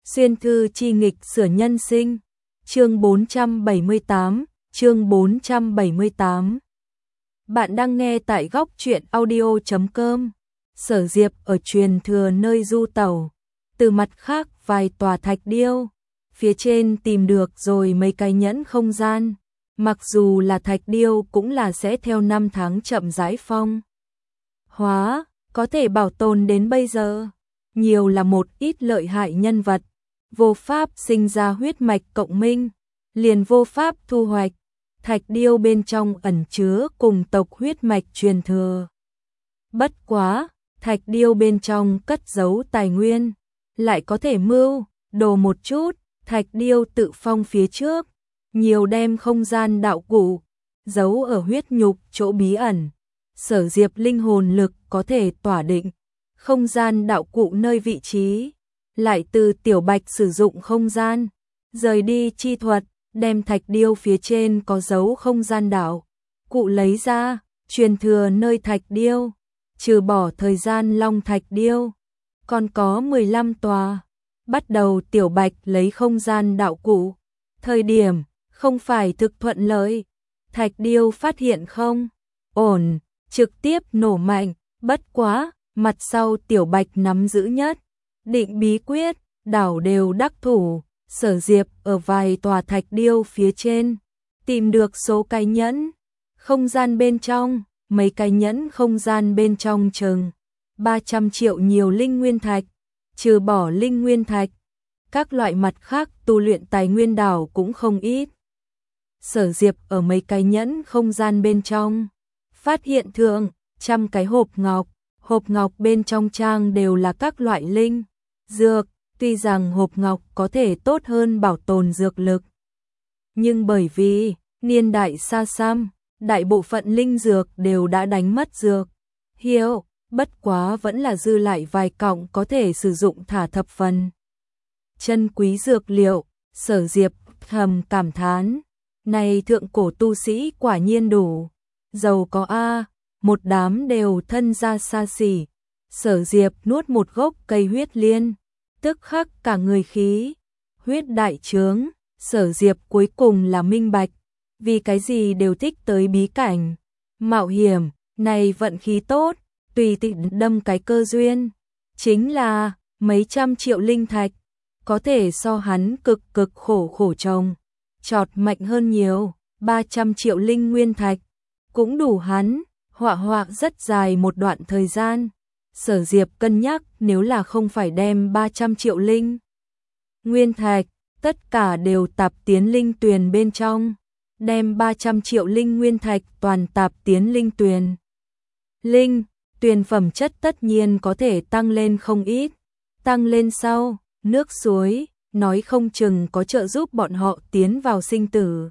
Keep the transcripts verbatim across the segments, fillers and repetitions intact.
Xuyên thư chi nghịch sửa nhân sinh. Chương bốn trăm bảy mươi tám, chương bốn trăm bảy mươi tám. Bạn đang nghe tại góc truyện audio chấm com. Sở Diệp ở truyền thừa nơi du tẩu. Từ mặt khác vài tòa thạch điêu. Phía trên tìm được rồi mấy cái nhẫn không gian. Mặc dù là thạch điêu cũng là sẽ theo năm tháng chậm rãi phong hóa, có thể bảo tồn đến bây giờ. Nhiều là một ít lợi hại nhân vật. Vô pháp sinh ra huyết mạch cộng minh, liền vô pháp thu hoạch. Thạch điêu bên trong ẩn chứa cùng tộc huyết mạch truyền thừa. Bất quá, thạch điêu bên trong cất giấu tài nguyên, lại có thể mưu đồ một chút. Thạch điêu tự phong phía trước, nhiều đem không gian đạo cụ giấu ở huyết nhục chỗ bí ẩn. Sở Diệp linh hồn lực có thể tỏa định không gian đạo cụ nơi vị trí, lại từ Tiểu Bạch sử dụng không gian rời đi chi thuật, đem thạch điêu phía trên có dấu không gian đạo cụ lấy ra, truyền thừa nơi thạch điêu, trừ bỏ thời gian long thạch điêu, còn có mười lăm tòa. Bắt đầu Tiểu Bạch lấy không gian đạo cụ, thời điểm không phải thực thuận lợi, thạch điêu phát hiện không ổn, trực tiếp nổ mạnh. Bất quá, mặt sau Tiểu Bạch nắm giữ nhất định bí quyết, đảo đều đắc thủ. Sở Diệp ở vài tòa thạch điêu phía trên tìm được số cái nhẫn không gian bên trong, mấy cái nhẫn không gian bên trong chừng ba trăm triệu nhiều linh nguyên thạch, trừ bỏ linh nguyên thạch, các loại mặt khác tu luyện tài nguyên đảo cũng không ít. Sở Diệp ở mấy cái nhẫn không gian bên trong phát hiện thượng trăm cái hộp ngọc, hộp ngọc bên trong trang đều là các loại linh dược. Tuy rằng hộp ngọc có thể tốt hơn bảo tồn dược lực, nhưng bởi vì niên đại xa xăm, đại bộ phận linh dược đều đã đánh mất dược hiệu, bất quá vẫn là dư lại vài cọng có thể sử dụng thả thập phần chân quý dược liệu. Sở Diệp thầm cảm thán, này thượng cổ tu sĩ quả nhiên đủ giàu có a, một đám đều thân gia xa xỉ. Sở Diệp nuốt một gốc cây huyết liên, tức khắc cả người khí huyết đại trướng. Sở Diệp cuối cùng là minh bạch vì cái gì đều thích tới bí cảnh mạo hiểm, này vận khí tốt, tùy tiện đâm cái cơ duyên, chính là mấy trăm triệu linh thạch, có thể so hắn cực cực khổ khổ trồng trọt mạnh hơn nhiều. Ba trăm triệu linh nguyên thạch cũng đủ hắn họa họa rất dài một đoạn thời gian. Sở Diệp cân nhắc nếu là không phải đem ba trăm triệu linh nguyên thạch tất cả đều tạp tiến linh tuyền bên trong, đem ba trăm triệu linh nguyên thạch toàn tạp tiến linh tuyền. Linh tuyền phẩm chất tất nhiên có thể tăng lên không ít, tăng lên sau, nước suối nói không chừng có trợ giúp bọn họ tiến vào sinh tử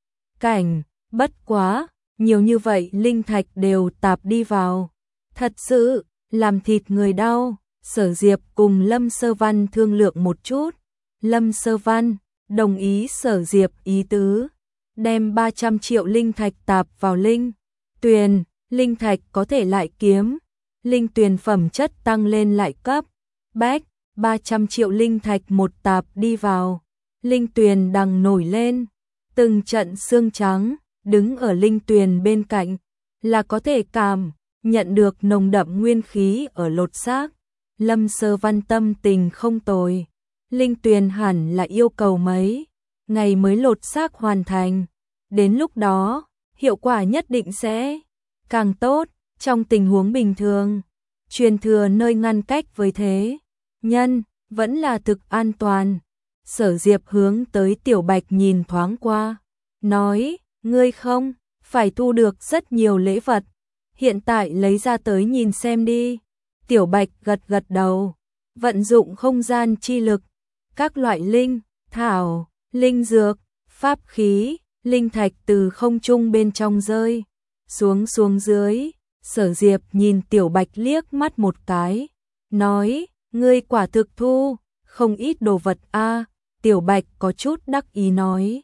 cảnh. Bất quá, nhiều như vậy linh thạch đều tạp đi vào, thật sự làm thịt người đau. Sở Diệp cùng Lâm Sơ Văn thương lượng một chút, Lâm Sơ Văn đồng ý Sở Diệp ý tứ, đem ba trăm triệu linh thạch tạp vào linh tuyền. Linh thạch có thể lại kiếm, linh tuyền phẩm chất tăng lên lại cấp bách. Ba trăm triệu linh thạch một tạp đi vào, linh tuyền đằng nổi lên, từng trận xương trắng, đứng ở linh tuyền bên cạnh là có thể cảm nhận được nồng đậm nguyên khí ở lột xác. Lâm Sơ Văn tâm tình không tồi, linh tuyền hẳn là yêu cầu mấy ngày mới lột xác hoàn thành, đến lúc đó hiệu quả nhất định sẽ càng tốt. Trong tình huống bình thường, truyền thừa nơi ngăn cách với thế nhân vẫn là thực an toàn. Sở Diệp hướng tới Tiểu Bạch nhìn thoáng qua, nói, ngươi không phải thu được rất nhiều lễ vật, hiện tại lấy ra tới nhìn xem đi. Tiểu Bạch gật gật đầu, vận dụng không gian chi lực, các loại linh thảo, linh dược, pháp khí, linh thạch từ không trung bên trong rơi xuống xuống dưới. Sở Diệp nhìn Tiểu Bạch liếc mắt một cái, nói, ngươi quả thực thu không ít đồ vật a. Tiểu Bạch có chút đắc ý nói,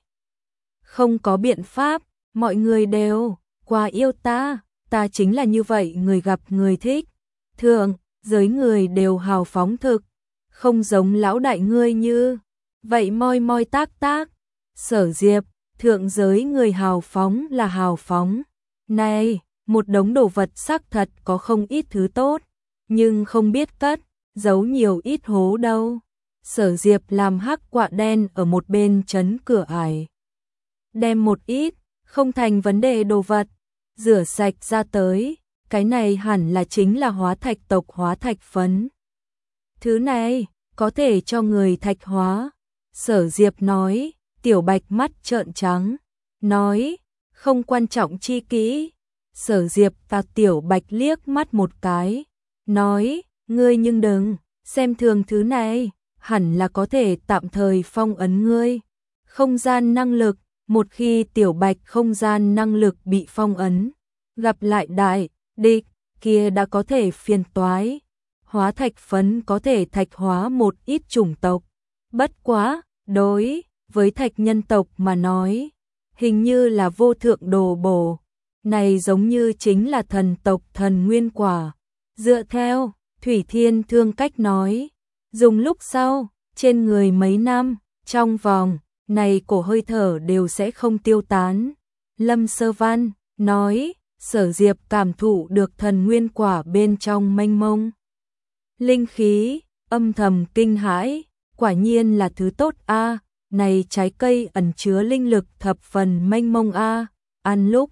không có biện pháp, mọi người đều quá yêu ta, ta chính là như vậy, người gặp người thích. Thượng giới người đều hào phóng thực, không giống lão đại ngươi như vậy moi moi tác tác. Sở Diệp, thượng giới người hào phóng là hào phóng. Này, một đống đồ vật xác thật có không ít thứ tốt, nhưng không biết cất, giấu nhiều ít hố đâu. Sở Diệp làm hắc quạ đen ở một bên trấn cửa ải. Đem một ít, không thành vấn đề đồ vật, rửa sạch ra tới, cái này hẳn là chính là hóa thạch tộc hóa thạch phấn. Thứ này, có thể cho người thạch hóa. Sở Diệp nói, Tiểu Bạch mắt trợn trắng, nói, không quan trọng chi kỹ. Sở Diệp tạt Tiểu Bạch liếc mắt một cái, nói, ngươi nhưng đừng xem thường thứ này, hẳn là có thể tạm thời phong ấn ngươi. Không gian năng lực, một khi Tiểu Bạch không gian năng lực bị phong ấn, gặp lại đại địch kia đã có thể phiền toái. Hóa thạch phấn có thể thạch hóa một ít chủng tộc, bất quá, đối với thạch nhân tộc mà nói, hình như là vô thượng đồ bổ, này giống như chính là thần tộc thần nguyên quả. Dựa theo Thủy Thiên Thương cách nói, dùng lúc sau, trên người mấy năm, trong vòng này cổ hơi thở đều sẽ không tiêu tán. Lâm Sơ Văn nói, Sở Diệp cảm thụ được thần nguyên quả bên trong mênh mông linh khí, âm thầm kinh hãi, quả nhiên là thứ tốt a, à, này trái cây ẩn chứa linh lực thập phần mênh mông a, à, ăn lúc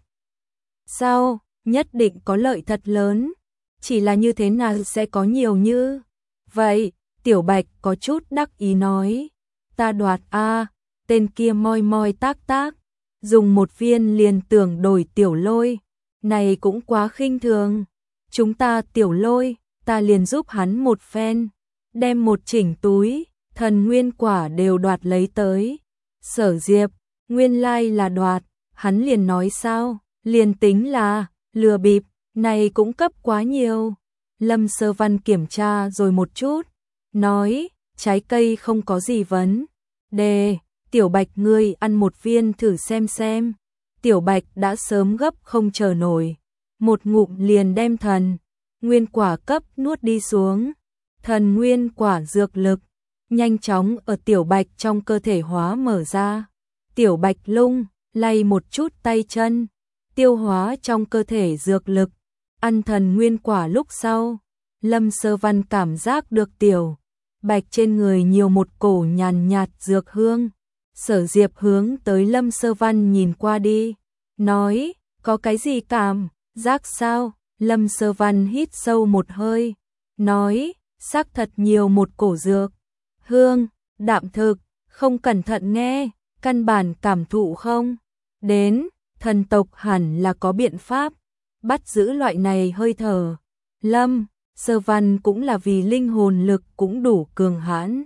sau nhất định có lợi thật lớn, chỉ là như thế nào sẽ có nhiều như vậy. Tiểu Bạch có chút đắc ý nói, ta đoạt a, à, tên kia moi moi tác tác, dùng một viên liền tưởng đổi Tiểu Lôi, này cũng quá khinh thường. Chúng ta Tiểu Lôi, ta liền giúp hắn một phen, đem một chỉnh túi thần nguyên quả đều đoạt lấy tới. Sở Diệp, nguyên lai là đoạt, hắn liền nói sao, liền tính là lừa bịp, này cũng cấp quá nhiều. Lâm Sơ Văn kiểm tra rồi một chút, nói, trái cây không có gì vấn đề, Tiểu Bạch ngươi ăn một viên thử xem xem. Tiểu Bạch đã sớm gấp không chờ nổi, một ngụm liền đem thần nguyên quả cấp nuốt đi xuống. Thần nguyên quả dược lực nhanh chóng ở Tiểu Bạch trong cơ thể hóa mở ra. Tiểu Bạch lung lay một chút tay chân, tiêu hóa trong cơ thể dược lực. Ăn thần nguyên quả lúc sau, Lâm Sơ Văn cảm giác được Tiểu Bạch trên người nhiều một cổ nhàn nhạt dược hương. Sở Diệp hướng tới Lâm Sơ Văn nhìn qua đi, nói, có cái gì cảm giác sao? Lâm Sơ Văn hít sâu một hơi, nói, xác thật nhiều một cổ dược hương, đạm thực, không cẩn thận nghe, căn bản cảm thụ không đến, thần tộc hẳn là có biện pháp bắt giữ loại này hơi thở. Lâm Sơ Văn cũng là vì linh hồn lực cũng đủ cường hãn,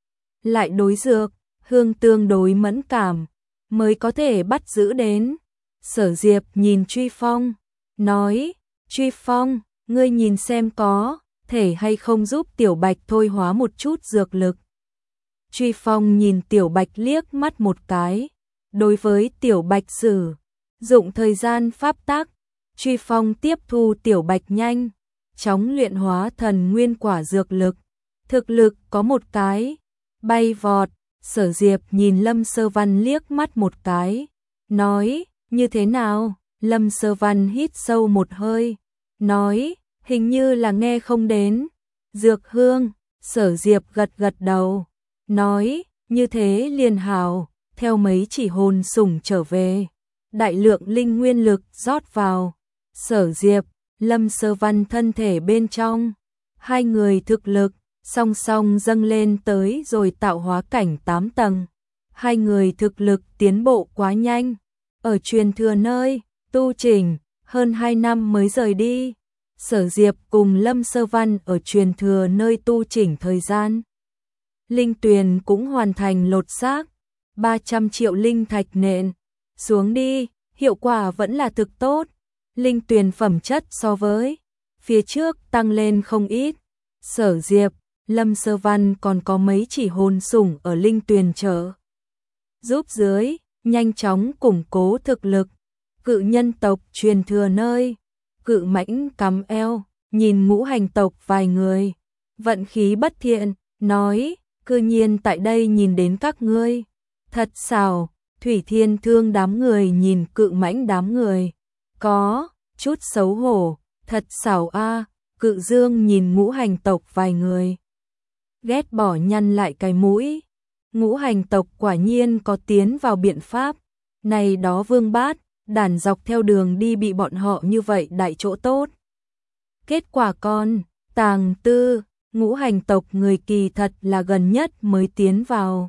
lại đối dược hương tương đối mẫn cảm, mới có thể bắt giữ đến. Sở Diệp nhìn Truy Phong, nói, Truy Phong, ngươi nhìn xem có thể hay không giúp Tiểu Bạch thôi hóa một chút dược lực. Truy Phong nhìn Tiểu Bạch liếc mắt một cái, đối với Tiểu Bạch sử dụng thời gian pháp tắc, Truy Phong tiếp thu Tiểu Bạch nhanh chóng luyện hóa thần nguyên quả dược lực, thực lực có một cái bay vọt. Sở Diệp nhìn Lâm Sơ Văn liếc mắt một cái, nói, như thế nào? Lâm Sơ Văn hít sâu một hơi, nói, hình như là nghe không đến dược hương. Sở Diệp gật gật đầu, nói, như thế liền hào, theo mấy chỉ hồn sủng trở về, đại lượng linh nguyên lực rót vào Sở Diệp, Lâm Sơ Văn thân thể bên trong, hai người thực lực song song dâng lên tới rồi tạo hóa cảnh tám tầng. Hai người thực lực tiến bộ quá nhanh, ở truyền thừa nơi tu chỉnh hơn hai năm mới rời đi. Sở Diệp cùng Lâm Sơ Văn ở truyền thừa nơi tu chỉnh thời gian, linh tuyền cũng hoàn thành lột xác, ba trăm triệu linh thạch nện xuống đi, hiệu quả vẫn là thực tốt. Linh tuyền phẩm chất so với phía trước tăng lên không ít. Sở Diệp, Lâm Sơ Văn còn có mấy chỉ hồn sủng ở linh tuyền trợ giúp dưới, nhanh chóng củng cố thực lực. Cự nhân tộc truyền thừa nơi, cự mãnh cắm eo, nhìn ngũ hành tộc vài người, vận khí bất thiện, nói, cư nhiên tại đây nhìn đến các ngươi. Thật xảo, Thủy Thiên Thương đám người nhìn Cự Mãnh đám người. Có chút xấu hổ, thật xảo a. Cự Dương nhìn Ngũ Hành tộc vài người. Ghét bỏ nhăn lại cái mũi. Ngũ Hành tộc quả nhiên có tiến vào biện pháp. Này đó Vương Bát, đàn dọc theo đường đi bị bọn họ như vậy đại chỗ tốt. Kết quả con, Tàng Tư, Ngũ Hành tộc người kỳ thật là gần nhất mới tiến vào.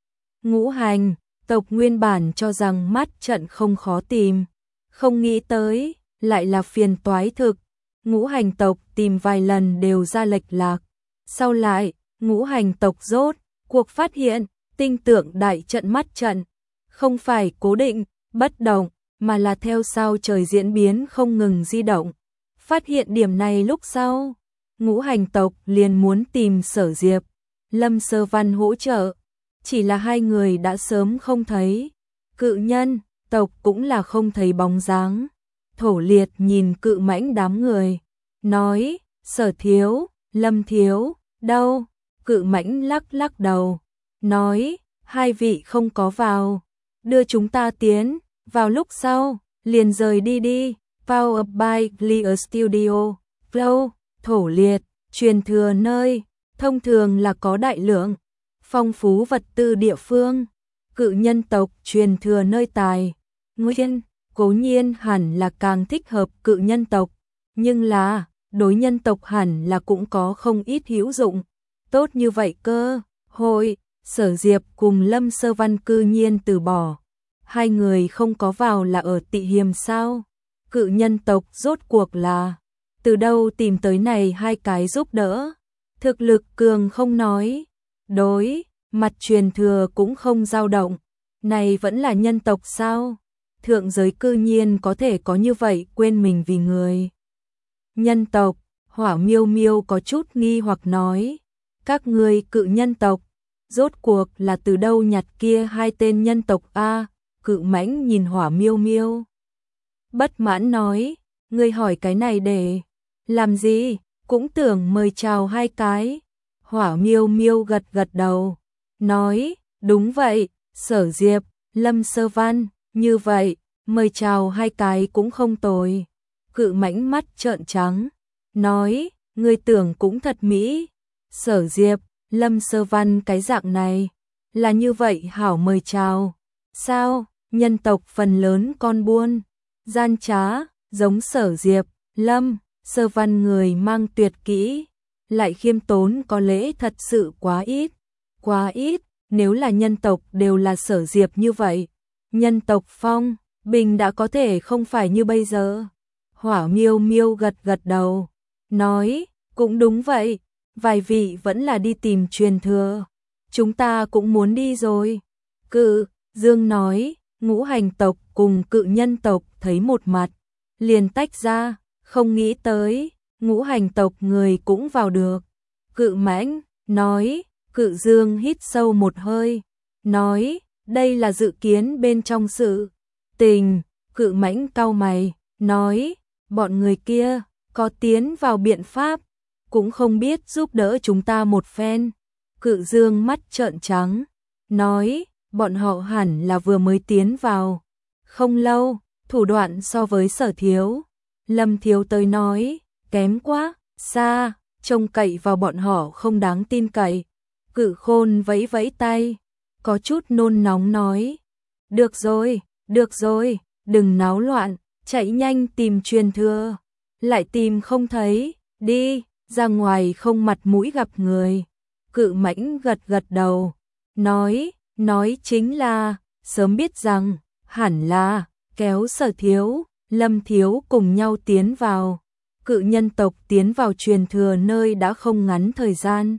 Ngũ Hành tộc nguyên bản cho rằng mắt trận không khó tìm, không nghĩ tới, lại là phiền toái thực. Ngũ Hành tộc tìm vài lần đều ra lệch lạc. Sau lại, Ngũ Hành tộc rốt cuộc phát hiện, tinh tượng đại trận mắt trận, không phải cố định, bất động, mà là theo sao trời diễn biến không ngừng di động. Phát hiện điểm này lúc sau, Ngũ Hành tộc liền muốn tìm Sở Diệp, Lâm Sơ Văn hỗ trợ, chỉ là hai người đã sớm không thấy. Cự Nhân tộc cũng là không thấy bóng dáng. Thổ Liệt nhìn Cự Mãnh đám người, nói, Sở thiếu, Lâm thiếu, đâu? Cự Mãnh lắc lắc đầu, nói, hai vị không có vào, đưa chúng ta tiến, vào lúc sau, liền rời đi đi. Power by Clear Studio, Flow, Thổ Liệt, truyền thừa nơi, thông thường là có đại lượng, phong phú vật tư địa phương. Cự Nhân tộc truyền thừa nơi tài, nguyên, cố nhiên hẳn là càng thích hợp Cự Nhân tộc, nhưng là, đối nhân tộc hẳn là cũng có không ít hữu dụng. Tốt như vậy cơ, hội, Sở Diệp cùng Lâm Sơ Văn cư nhiên từ bỏ. Hai người không có vào là ở Tị Hiềm sao? Cự Nhân tộc rốt cuộc là từ đâu tìm tới này hai cái giúp đỡ? Thực lực cường không nói, đối mặt truyền thừa cũng không dao động. Này vẫn là nhân tộc sao? Thượng giới cư nhiên có thể có như vậy quên mình vì người. Nhân tộc, Hỏa Miêu Miêu có chút nghi hoặc nói, các ngươi Cự Nhân tộc, rốt cuộc là từ đâu nhặt kia hai tên nhân tộc a? Cự Mãnh nhìn Hỏa Miêu Miêu, bất mãn nói, ngươi hỏi cái này để làm gì? Cũng tưởng mời chào hai cái. Hỏa Miêu Miêu gật gật đầu, nói, đúng vậy, Sở Diệp, Lâm Sơ Văn, như vậy, mời chào hai cái cũng không tồi. Cự Mãnh mắt trợn trắng, nói, ngươi tưởng cũng thật mỹ. Sở Diệp, Lâm Sơ Văn cái dạng này, là như vậy hảo mời chào. Sao, nhân tộc phần lớn con buôn, gian trá, giống Sở Diệp, Lâm, Sơ Văn người mang tuyệt kỹ, lại khiêm tốn có lễ thật sự quá ít, quá ít. Nếu là nhân tộc đều là Sở Diệp như vậy, nhân tộc phong bình đã có thể không phải như bây giờ. Hỏa Miêu Miêu gật gật đầu, nói, cũng đúng vậy, vài vị vẫn là đi tìm truyền thừa, chúng ta cũng muốn đi rồi. Cự Dương nói, Ngũ Hành tộc cùng Cự Nhân tộc thấy một mặt, liền tách ra, không nghĩ tới, Ngũ Hành tộc người cũng vào được. Cự Mãnh nói, Cự Dương hít sâu một hơi, nói, đây là dự kiến bên trong sự tình. Cự Mãnh cau mày, nói, bọn người kia có tiến vào biện pháp, cũng không biết giúp đỡ chúng ta một phen. Cự Dương mắt trợn trắng, nói, bọn họ hẳn là vừa mới tiến vào không lâu, thủ đoạn so với Sở thiếu, Lâm thiếu tới nói, kém quá xa, trông cậy vào bọn họ không đáng tin cậy. Cự Khôn vẫy vẫy tay, có chút nôn nóng nói, được rồi, được rồi, đừng náo loạn, chạy nhanh tìm truyền thừa, lại tìm không thấy, đi, ra ngoài không mặt mũi gặp người. Cự Mãnh gật gật đầu, nói, nói chính là, sớm biết rằng, hẳn là, kéo Sở thiếu, Lâm thiếu cùng nhau tiến vào. Cự Nhân tộc tiến vào truyền thừa nơi đã không ngắn thời gian.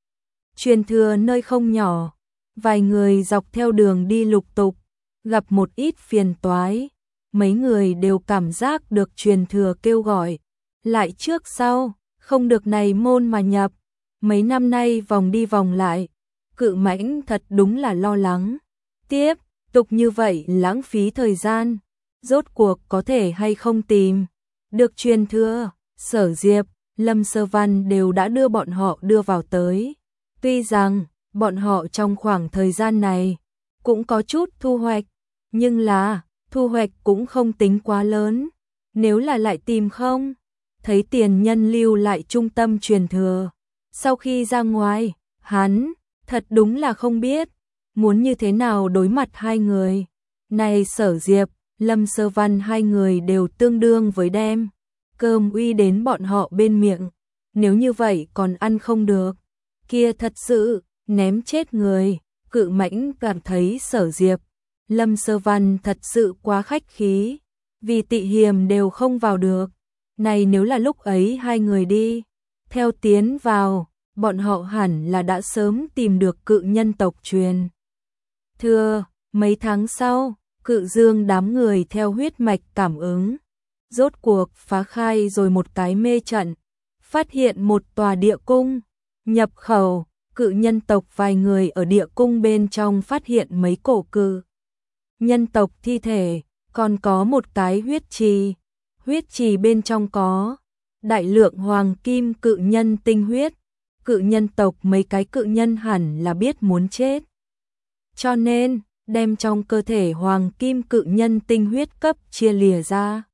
Truyền thừa nơi không nhỏ, vài người dọc theo đường đi lục tục, gặp một ít phiền toái. Mấy người đều cảm giác được truyền thừa kêu gọi, lại trước sau, không được này môn mà nhập. Mấy năm nay vòng đi vòng lại, Cự Mãnh thật đúng là lo lắng. Tiếp tục như vậy lãng phí thời gian, rốt cuộc có thể hay không tìm được truyền thừa. Sở Diệp, Lâm Sơ Văn đều đã đưa bọn họ đưa vào tới. Tuy rằng, bọn họ trong khoảng thời gian này cũng có chút thu hoạch, nhưng là, thu hoạch cũng không tính quá lớn. Nếu là lại tìm không, thấy tiền nhân lưu lại trung tâm truyền thừa. Sau khi ra ngoài, hắn, thật đúng là không biết, muốn như thế nào đối mặt hai người. Này Sở Diệp, Lâm Sơ Văn hai người đều tương đương với đem cơm uy đến bọn họ bên miệng. Nếu như vậy còn ăn không được, kia thật sự, ném chết người. Cự Mãnh cảm thấy Sở Diệp, Lâm Sơ Văn thật sự quá khách khí, vì Tị Hiềm đều không vào được. Này nếu là lúc ấy hai người đi, theo tiến vào, bọn họ hẳn là đã sớm tìm được cự nhân tộc truyền thừa. Mấy tháng sau, Cự Dương đám người theo huyết mạch cảm ứng, rốt cuộc phá khai rồi một cái mê trận, phát hiện một tòa địa cung, nhập khẩu. Cự nhân tộc vài người ở địa cung bên trong phát hiện mấy cổ cự nhân tộc thi thể, còn có một cái huyết trì. Huyết trì bên trong có đại lượng hoàng kim cự nhân tinh huyết. Cự nhân tộc mấy cái cự nhân hẳn là biết muốn chết, cho nên đem trong cơ thể hoàng kim cự nhân tinh huyết cấp chia lìa ra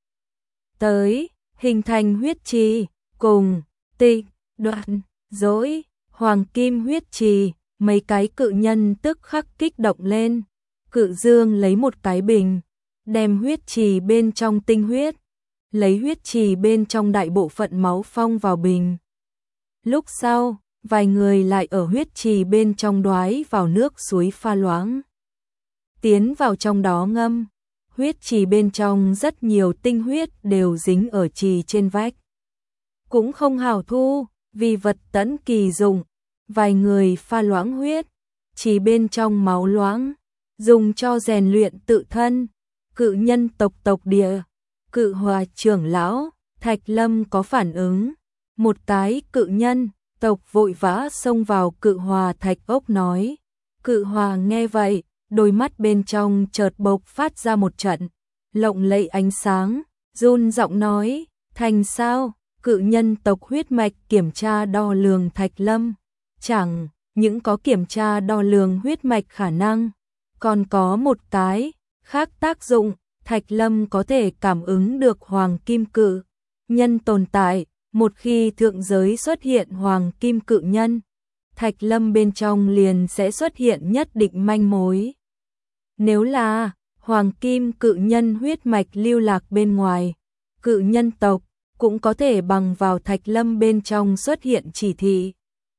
tới, hình thành huyết trì, cùng tị đoạn dối hoàng kim huyết trì. Mấy cái cự nhân tức khắc kích động lên. Cự Dương lấy một cái bình, đem huyết trì bên trong tinh huyết, lấy huyết trì bên trong đại bộ phận máu phong vào bình. Lúc sau, vài người lại ở huyết trì bên trong đoái vào nước suối pha loãng, tiến vào trong đó ngâm. Huyết trì bên trong rất nhiều tinh huyết đều dính ở trì trên vách, cũng không hảo thu, vì vật tẫn kỳ dụng. Vài người pha loãng huyết trì bên trong máu loãng, dùng cho rèn luyện tự thân. Cự nhân tộc tộc địa, Cự Hòa trưởng lão Thạch Lâm có phản ứng. Một cái cự nhân tộc vội vã xông vào Cự Hòa thạch ốc nói. Cự Hòa nghe vậy, đôi mắt bên trong chợt bộc phát ra một trận lộng lẫy ánh sáng, run giọng nói, thành sao? Cự nhân tộc huyết mạch kiểm tra đo lường Thạch Lâm, chẳng những có kiểm tra đo lường huyết mạch khả năng, còn có một cái khác tác dụng. Thạch Lâm có thể cảm ứng được hoàng kim cự nhân tồn tại. Một khi thượng giới xuất hiện hoàng kim cự nhân, Thạch Lâm bên trong liền sẽ xuất hiện nhất định manh mối. Nếu là hoàng kim cự nhân huyết mạch lưu lạc bên ngoài, cự nhân tộc cũng có thể bằng vào Thạch Lâm bên trong xuất hiện chỉ thị,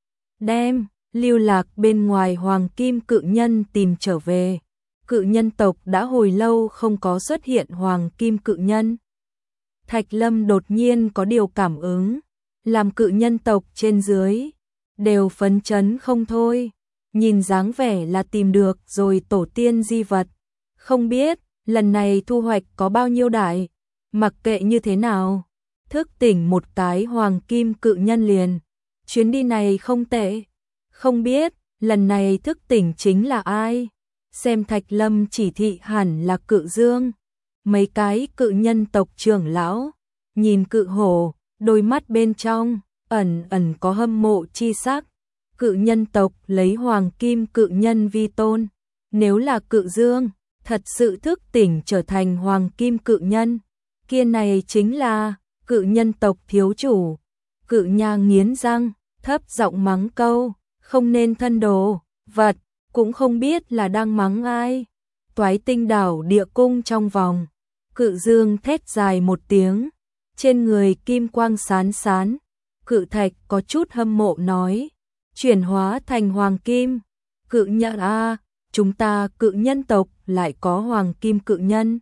đem lưu lạc bên ngoài hoàng kim cự nhân tìm trở về. Cự nhân tộc đã hồi lâu không có xuất hiện hoàng kim cự nhân. Thạch Lâm đột nhiên có điều cảm ứng, làm cự nhân tộc trên dưới đều phấn chấn không thôi. Nhìn dáng vẻ là tìm được rồi tổ tiên di vật, không biết lần này thu hoạch có bao nhiêu đại. Mặc kệ như thế nào, thức tỉnh một cái hoàng kim cự nhân liền, chuyến đi này không tệ. Không biết lần này thức tỉnh chính là ai? Xem Thạch Lâm chỉ thị hẳn là Cự Dương. Mấy cái cự nhân tộc trưởng lão nhìn Cự Hổ, đôi mắt bên trong ẩn ẩn có hâm mộ chi sắc. Cự nhân tộc lấy hoàng kim cự nhân vi tôn, nếu là Cự Dương thật sự thức tỉnh trở thành hoàng kim cự nhân, kia này chính là cự nhân tộc thiếu chủ. Cự Nha nghiến răng, thấp giọng mắng câu, không nên thân đồ vật, cũng không biết là đang mắng ai. Toái Tinh đảo địa cung trong vòng, Cự Dương thét dài một tiếng, trên người kim quang sán sán. Cự Thạch có chút hâm mộ nói, chuyển hóa thành hoàng kim. Cự Nhã a, chúng ta cự nhân tộc lại có hoàng kim cự nhân.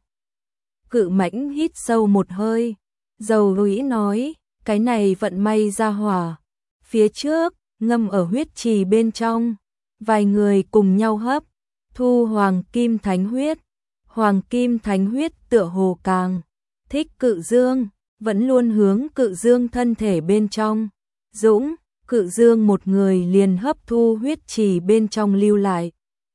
Cự Mãnh hít sâu một hơi, dầu rũi nói, cái này vận may ra hỏa. Phía trước, ngâm ở huyết trì bên trong, vài người cùng nhau hấp, thu hoàng kim thánh huyết. Hoàng kim thánh huyết tựa hồ càng thích Cự Dương, vẫn luôn hướng Cự Dương thân thể bên trong. Dũng, Cự Dương một người liền hấp thu huyết trì bên trong lưu lại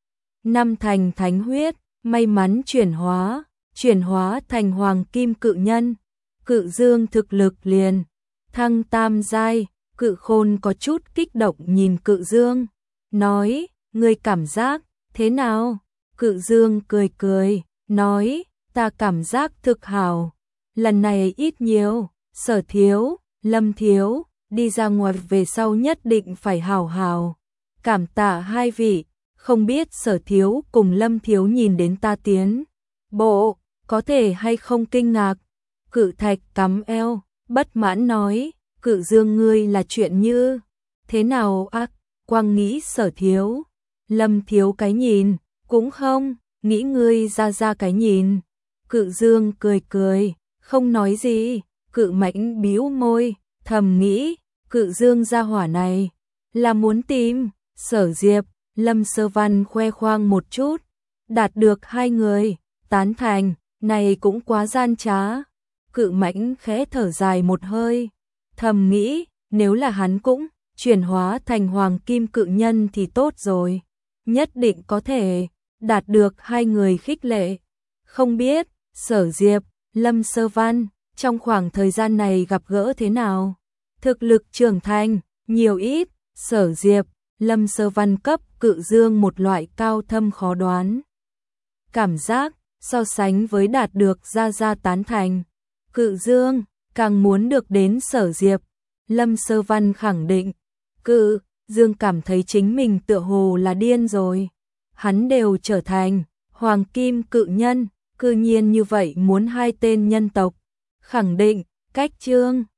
năm thành thánh huyết, may mắn chuyển hóa, chuyển hóa thành hoàng kim cự nhân. Cự Dương thực lực liền thăng tam giai. Cự Khôn có chút kích động nhìn Cự Dương, nói, ngươi cảm giác thế nào? Cự Dương cười cười, nói, ta cảm giác thực hảo. Lần này ít nhiều, Sở thiếu, Lâm thiếu, đi ra ngoài về sau nhất định phải hảo hảo. Cảm tạ hai vị, không biết Sở thiếu cùng Lâm thiếu nhìn đến ta tiến bộ, có thể hay không kinh ngạc. Cự Thạch cắm eo, bất mãn nói, Cự Dương ngươi là chuyện như thế nào ác, quang nghĩ Sở thiếu, Lâm thiếu cái nhìn, cũng không, nghĩ ngươi ra ra cái nhìn. Cự Dương cười cười, không nói gì. Cự Mãnh bĩu môi, thầm nghĩ, Cự Dương gia hỏa này là muốn tìm Sở Diệp. Lâm Sơ Văn khoe khoang một chút, đạt được hai người tán thành, này cũng quá gian trá. Cự Mãnh khẽ thở dài một hơi, thầm nghĩ, nếu là hắn cũng chuyển hóa thành hoàng kim cự nhân thì tốt rồi, nhất định có thể đạt được hai người khích lệ. Không biết Sở Diệp, Lâm Sơ Văn trong khoảng thời gian này gặp gỡ thế nào, thực lực trưởng thành nhiều ít. Sở Diệp, Lâm Sơ Văn cấp Cự Dương một loại cao thâm khó đoán cảm giác, so sánh với đạt được gia gia tán thành, Cự Dương càng muốn được đến Sở Diệp. Lâm Sơ Văn khẳng định, Cự Dương cảm thấy chính mình tựa hồ là điên rồi, hắn đều trở thành hoàng kim cự nhân, cư nhiên như vậy muốn hai tên nhân tộc khẳng định cách Trương